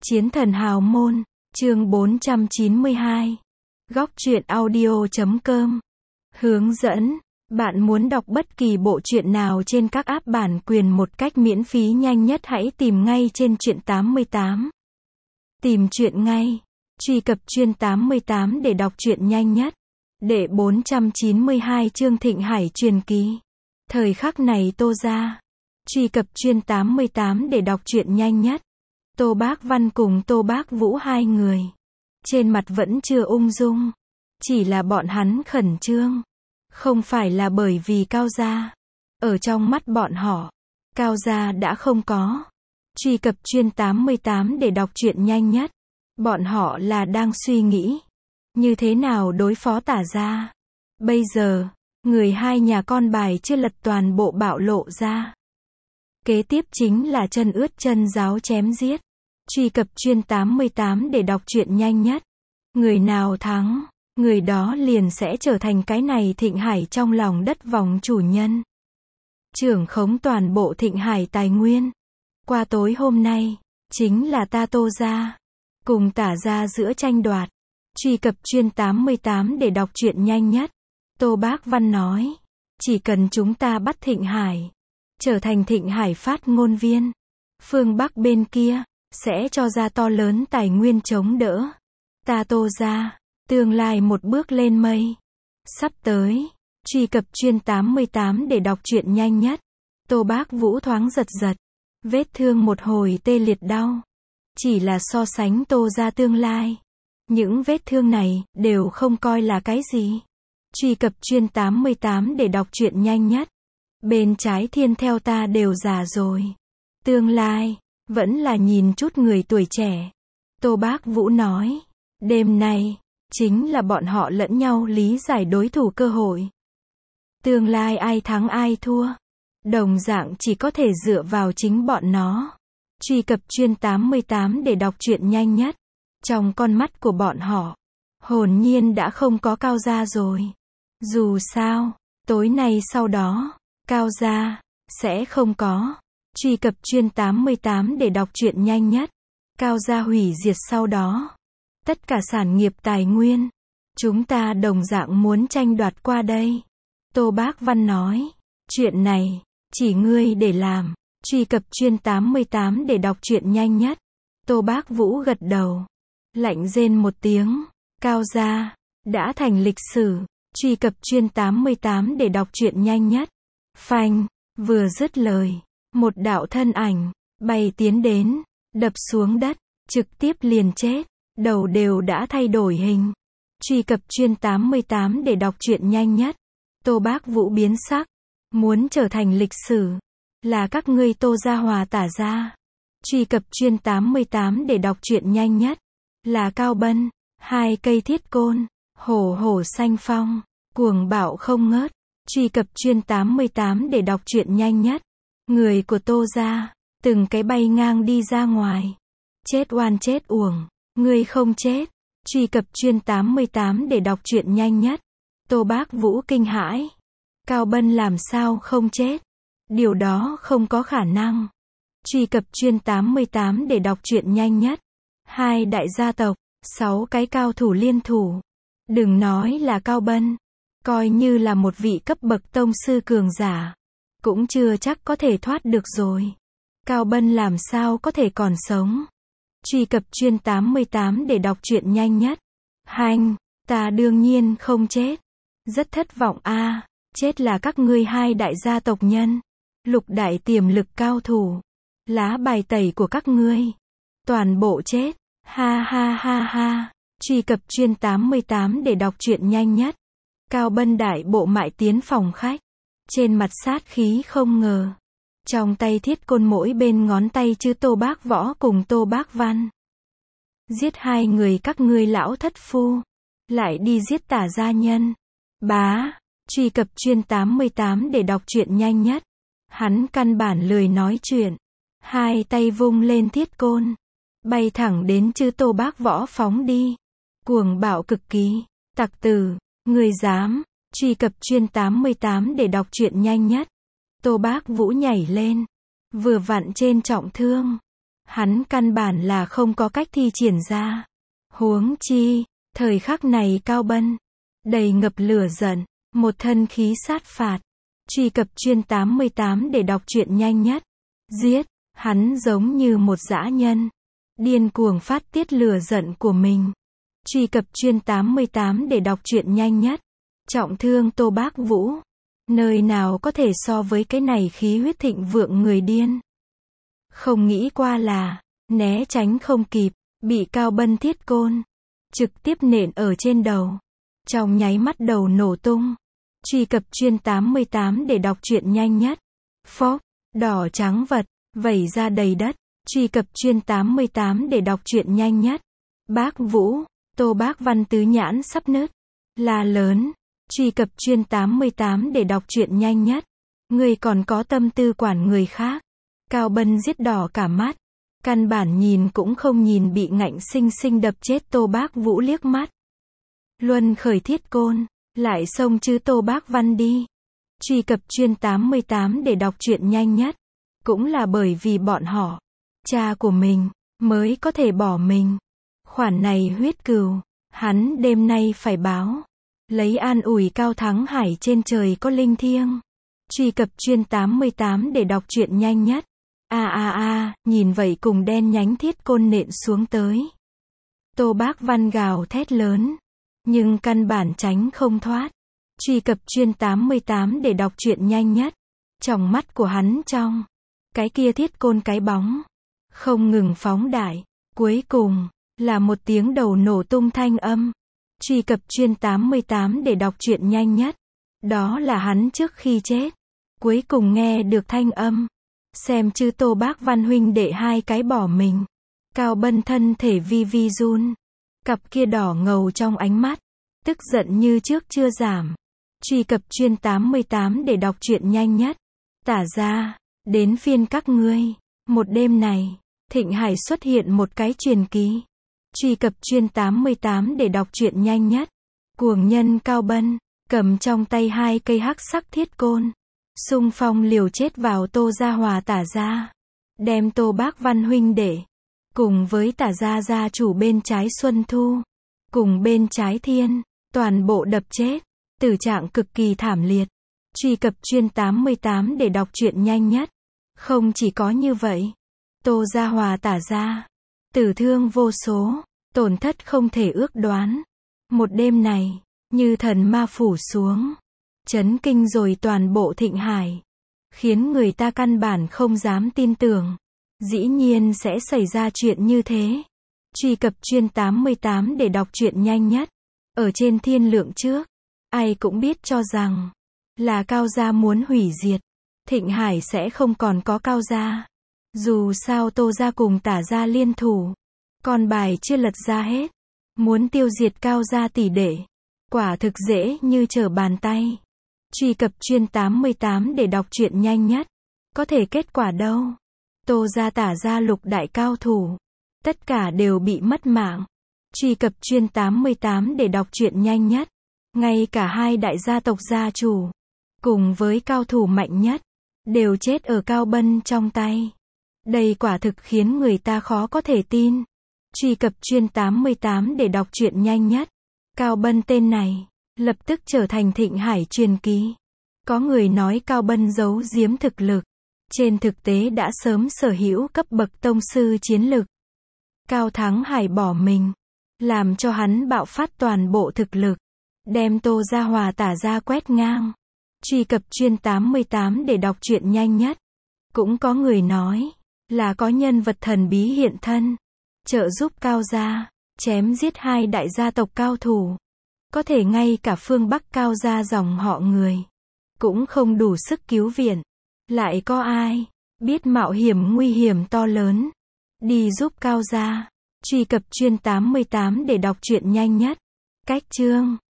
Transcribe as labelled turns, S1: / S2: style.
S1: Chiến thần hào môn, chương 492. Góc truyện audio.com. Hướng dẫn. Bạn muốn đọc bất kỳ bộ truyện nào trên các app bản quyền một cách miễn phí nhanh nhất hãy tìm ngay trên Truyện 88. Tìm truyện ngay. Truy cập Truyện 88 để đọc truyện nhanh nhất. Đệ 492 chương Thịnh Hải truyền kỳ. Thời khắc này Tô gia. Truy cập Truyện 88 để đọc truyện nhanh nhất. Tô Bác Văn cùng Tô Bác Vũ hai người. Trên mặt vẫn chưa ung dung. Chỉ là bọn hắn khẩn trương. Không phải là bởi vì Cao gia. Ở trong mắt bọn họ, Cao gia đã không có. Truy cập Truyện 88 để đọc truyện nhanh nhất. Bọn họ là đang suy nghĩ. Như thế nào đối phó Tả gia. Bây giờ, người hai nhà con bài chưa lật toàn bộ bạo lộ ra. Kế tiếp chính là chân ướt chân ráo chém giết. Truy cập Truyện 88 để đọc truyện nhanh nhất. Người nào thắng, người đó liền sẽ trở thành cái này Thịnh Hải trong lòng đất vòng chủ nhân. Trưởng khống toàn bộ Thịnh Hải tài nguyên. Qua tối hôm nay, chính là ta Tô gia cùng Tả gia giữa tranh đoạt. Truy cập Truyện 88 để đọc truyện nhanh nhất. Tô Bác Văn nói, chỉ cần chúng ta bắt Thịnh Hải, trở thành Thịnh Hải phát ngôn viên, phương Bắc bên kia sẽ cho ra to lớn tài nguyên chống đỡ. Ta Tô gia, tương lai một bước lên mây. Sắp tới, truy cập Truyện 88 để đọc truyện nhanh nhất. Tô Bác Vũ thoáng giật giật, vết thương một hồi tê liệt đau. Chỉ là so sánh Tô gia tương lai, những vết thương này đều không coi là cái gì. Truy cập Truyện 88 để đọc truyện nhanh nhất. Bên trái thiên theo ta đều già rồi. Tương lai vẫn là nhìn chút người tuổi trẻ. Tô Bác Vũ nói, đêm nay chính là bọn họ lẫn nhau lý giải đối thủ cơ hội. Tương lai ai thắng ai thua, đồng dạng chỉ có thể dựa vào chính bọn nó. Truy cập Truyện 88 để đọc truyện nhanh nhất. Trong con mắt của bọn họ, hồn nhiên đã không có Cao gia rồi. Dù sao, tối nay sau đó, Cao gia sẽ không có. Truy cập Truyện 88 để đọc truyện nhanh nhất. Cao gia hủy diệt sau đó, tất cả sản nghiệp tài nguyên, chúng ta đồng dạng muốn tranh đoạt qua đây. Tô Bác Văn nói, chuyện này chỉ ngươi để làm. Truy cập Truyện 88 để đọc truyện nhanh nhất. Tô Bác Vũ gật đầu, lạnh rên một tiếng. Cao gia đã thành lịch sử. Truy cập Truyện 88 để đọc truyện nhanh nhất. Phanh, vừa dứt lời, một đạo thân ảnh bay tiến đến, đập xuống đất, trực tiếp liền chết, đầu đều đã thay đổi hình. Truy cập Truyện 88 để đọc truyện nhanh nhất. Tô Bác Vũ biến sắc, muốn trở thành lịch sử, là các ngươi Tô gia hòa Tả gia. Truy cập Truyện 88 để đọc truyện nhanh nhất. Là Cao Bân, hai cây thiết côn, hổ hổ xanh phong, cuồng bạo không ngớt. Truy cập Truyện 88 để đọc truyện nhanh nhất. Người của Tô gia, từng cái bay ngang đi ra ngoài. Chết oan chết uổng, ngươi không chết. Truy cập Truyện 88 để đọc truyện nhanh nhất. Tô Bác Vũ kinh hãi. Cao Bân làm sao không chết? Điều đó không có khả năng. Truy cập Truyện 88 để đọc truyện nhanh nhất. Hai đại gia tộc, 6 cái cao thủ liên thủ. Đừng nói là Cao Bân, coi như là một vị cấp bậc tông sư cường giả, cũng chưa chắc có thể thoát được rồi. Cao Bân làm sao có thể còn sống? Truy cập Truyện 88 để đọc truyện nhanh nhất. Hành, ta đương nhiên không chết. Rất thất vọng a, chết là các ngươi hai đại gia tộc nhân, lục đại tiềm lực cao thủ. Lá bài tẩy của các ngươi, toàn bộ chết. Ha ha ha ha. Truy cập Truyện 88 để đọc truyện nhanh nhất. Cao Bân đại bộ mại tiến phòng khách, trên mặt sát khí không ngờ. Trong tay thiết côn mỗi bên ngón tay chữ Tô Bác Võ cùng Tô Bác Văn. Giết hai người các ngươi lão thất phu, lại đi giết Tả gia nhân. Bá. Truy cập Truyện 88 để đọc truyện nhanh nhất. Hắn căn bản lười nói chuyện, hai tay vung lên thiết côn, bay thẳng đến chữ Tô Bác Võ phóng đi. Cuồng bạo cực kỳ. Tặc tử, ngươi dám? Truy cập Truyện 88 để đọc truyện nhanh nhất. Tô Bác Vũ nhảy lên, vừa vặn trên trọng thương, hắn căn bản là không có cách thi triển ra. Huống chi, thời khắc này Cao Bân đầy ngập lửa giận, một thân khí sát phạt. Truy cập chuyên 88 để đọc truyện nhanh nhất. Giết, hắn giống như một dã nhân, điên cuồng phát tiết lửa giận của mình. Truy cập chuyên 88 để đọc truyện nhanh nhất. Trọng thương Tô Bác Vũ. Nơi nào có thể so với cái này khí huyết thịnh vượng người điên. Không nghĩ qua là, né tránh không kịp, bị Cao Bân thiết côn trực tiếp nện ở trên đầu. Trong nháy mắt đầu nổ tung. Truy cập chuyên 88 để đọc truyện nhanh nhất. Phốc, đỏ trắng vật, vẩy ra đầy đất. Truy cập chuyên 88 để đọc truyện nhanh nhất. Bác Vũ, Tô Bác Văn tứ nhãn sắp nứt. La lớn. Truy cập chuyên 88 để đọc truyện nhanh nhất. Người còn có tâm tư quản người khác. Cao Bân giết đỏ cả mắt. Căn bản nhìn cũng không nhìn bị ngạnh sinh sinh đập chết Tô Bác Vũ liếc mắt. Luân khởi thiết côn, lại xông chứ Tô Bác Văn đi. Truy cập chuyên 88 để đọc truyện nhanh nhất. Cũng là bởi vì bọn họ, cha của mình, mới có thể bỏ mình. Khoản này huyết cừu, hắn đêm nay phải báo. Lấy an ủi Cao Thắng Hải trên trời có linh thiêng. Truy cập chuyên 88 để đọc truyện nhanh nhất. Nhìn vậy cùng đen nhánh thiết côn nện xuống tới. Tô Bác Văn gào thét lớn, nhưng căn bản tránh không thoát. Truy cập chuyên 88 để đọc truyện nhanh nhất. Trong mắt của hắn trong cái kia thiết côn cái bóng không ngừng phóng đại, cuối cùng là một tiếng đầu nổ tung thanh âm. Truy cập chuyên 88 để đọc truyện nhanh nhất. Đó là hắn trước khi chết, cuối cùng nghe được thanh âm. Xem chứ Tô Bác Văn huynh đệ hai cái bỏ mình. Cao Bân thân thể vi vi run, cặp kia đỏ ngầu trong ánh mắt, tức giận như trước chưa giảm. Truy cập chuyên 88 để đọc truyện nhanh nhất. Tả ra, đến phiên các ngươi. Một đêm này, Thịnh Hải xuất hiện một cái truyền kỳ. Truy cập chuyên 88 để đọc truyện nhanh nhất. Cuồng nhân Cao Bân, cầm trong tay hai cây hắc sắc thiết côn, xung phong liều chết vào Tô Gia Hòa Tả gia. Đem Tô Bác Văn huynh đệ, cùng với Tả gia gia chủ bên trái Xuân Thu, cùng bên trái Thiên, toàn bộ đập chết. Tử trạng cực kỳ thảm liệt. Truy cập chuyên 88 để đọc truyện nhanh nhất. Không chỉ có như vậy, Tô Gia Hòa Tả gia tử thương vô số, tổn thất không thể ước đoán. Một đêm này, như thần ma phủ xuống, chấn kinh rồi toàn bộ Thịnh Hải, khiến người ta căn bản không dám tin tưởng. Dĩ nhiên sẽ xảy ra chuyện như thế. Truy cập chuyên 88 để đọc truyện nhanh nhất. Ở trên thiên lượng trước, ai cũng biết cho rằng là Cao gia muốn hủy diệt, Thịnh Hải sẽ không còn có Cao gia. Dù sao Tô gia cùng Tả gia liên thủ, con bài chưa lật ra hết, muốn tiêu diệt Cao gia tỷ đệ, quả thực dễ như trở bàn tay. Truy cập chuyên 88 để đọc truyện nhanh nhất. Có thể kết quả đâu. Tô gia Tả gia lục đại cao thủ, tất cả đều bị mất mạng. Truy cập chuyên 88 để đọc truyện nhanh nhất. Ngay cả hai đại gia tộc gia chủ, cùng với cao thủ mạnh nhất, đều chết ở Cao Bân trong tay. Đây quả thực khiến người ta khó có thể tin. Truy cập chuyên 88 để đọc truyện nhanh nhất. Cao Bân tên này, lập tức trở thành Thịnh Hải truyền kỳ. Có người nói Cao Bân giấu giếm thực lực, trên thực tế đã sớm sở hữu cấp bậc tông sư chiến lực. Cao Thắng Hải bỏ mình, làm cho hắn bạo phát toàn bộ thực lực, đem Tô Gia Hòa Tả gia quét ngang. Truy cập chuyên 88 để đọc truyện nhanh nhất. Cũng có người nói là có nhân vật thần bí hiện thân, trợ giúp Cao gia chém giết hai đại gia tộc cao thủ. Có thể ngay cả phương Bắc Cao gia dòng họ người cũng không đủ sức cứu viện. Lại có ai biết mạo hiểm nguy hiểm to lớn đi giúp Cao gia. Truy cập chuyên 88 để đọc truyện nhanh nhất. Cách chương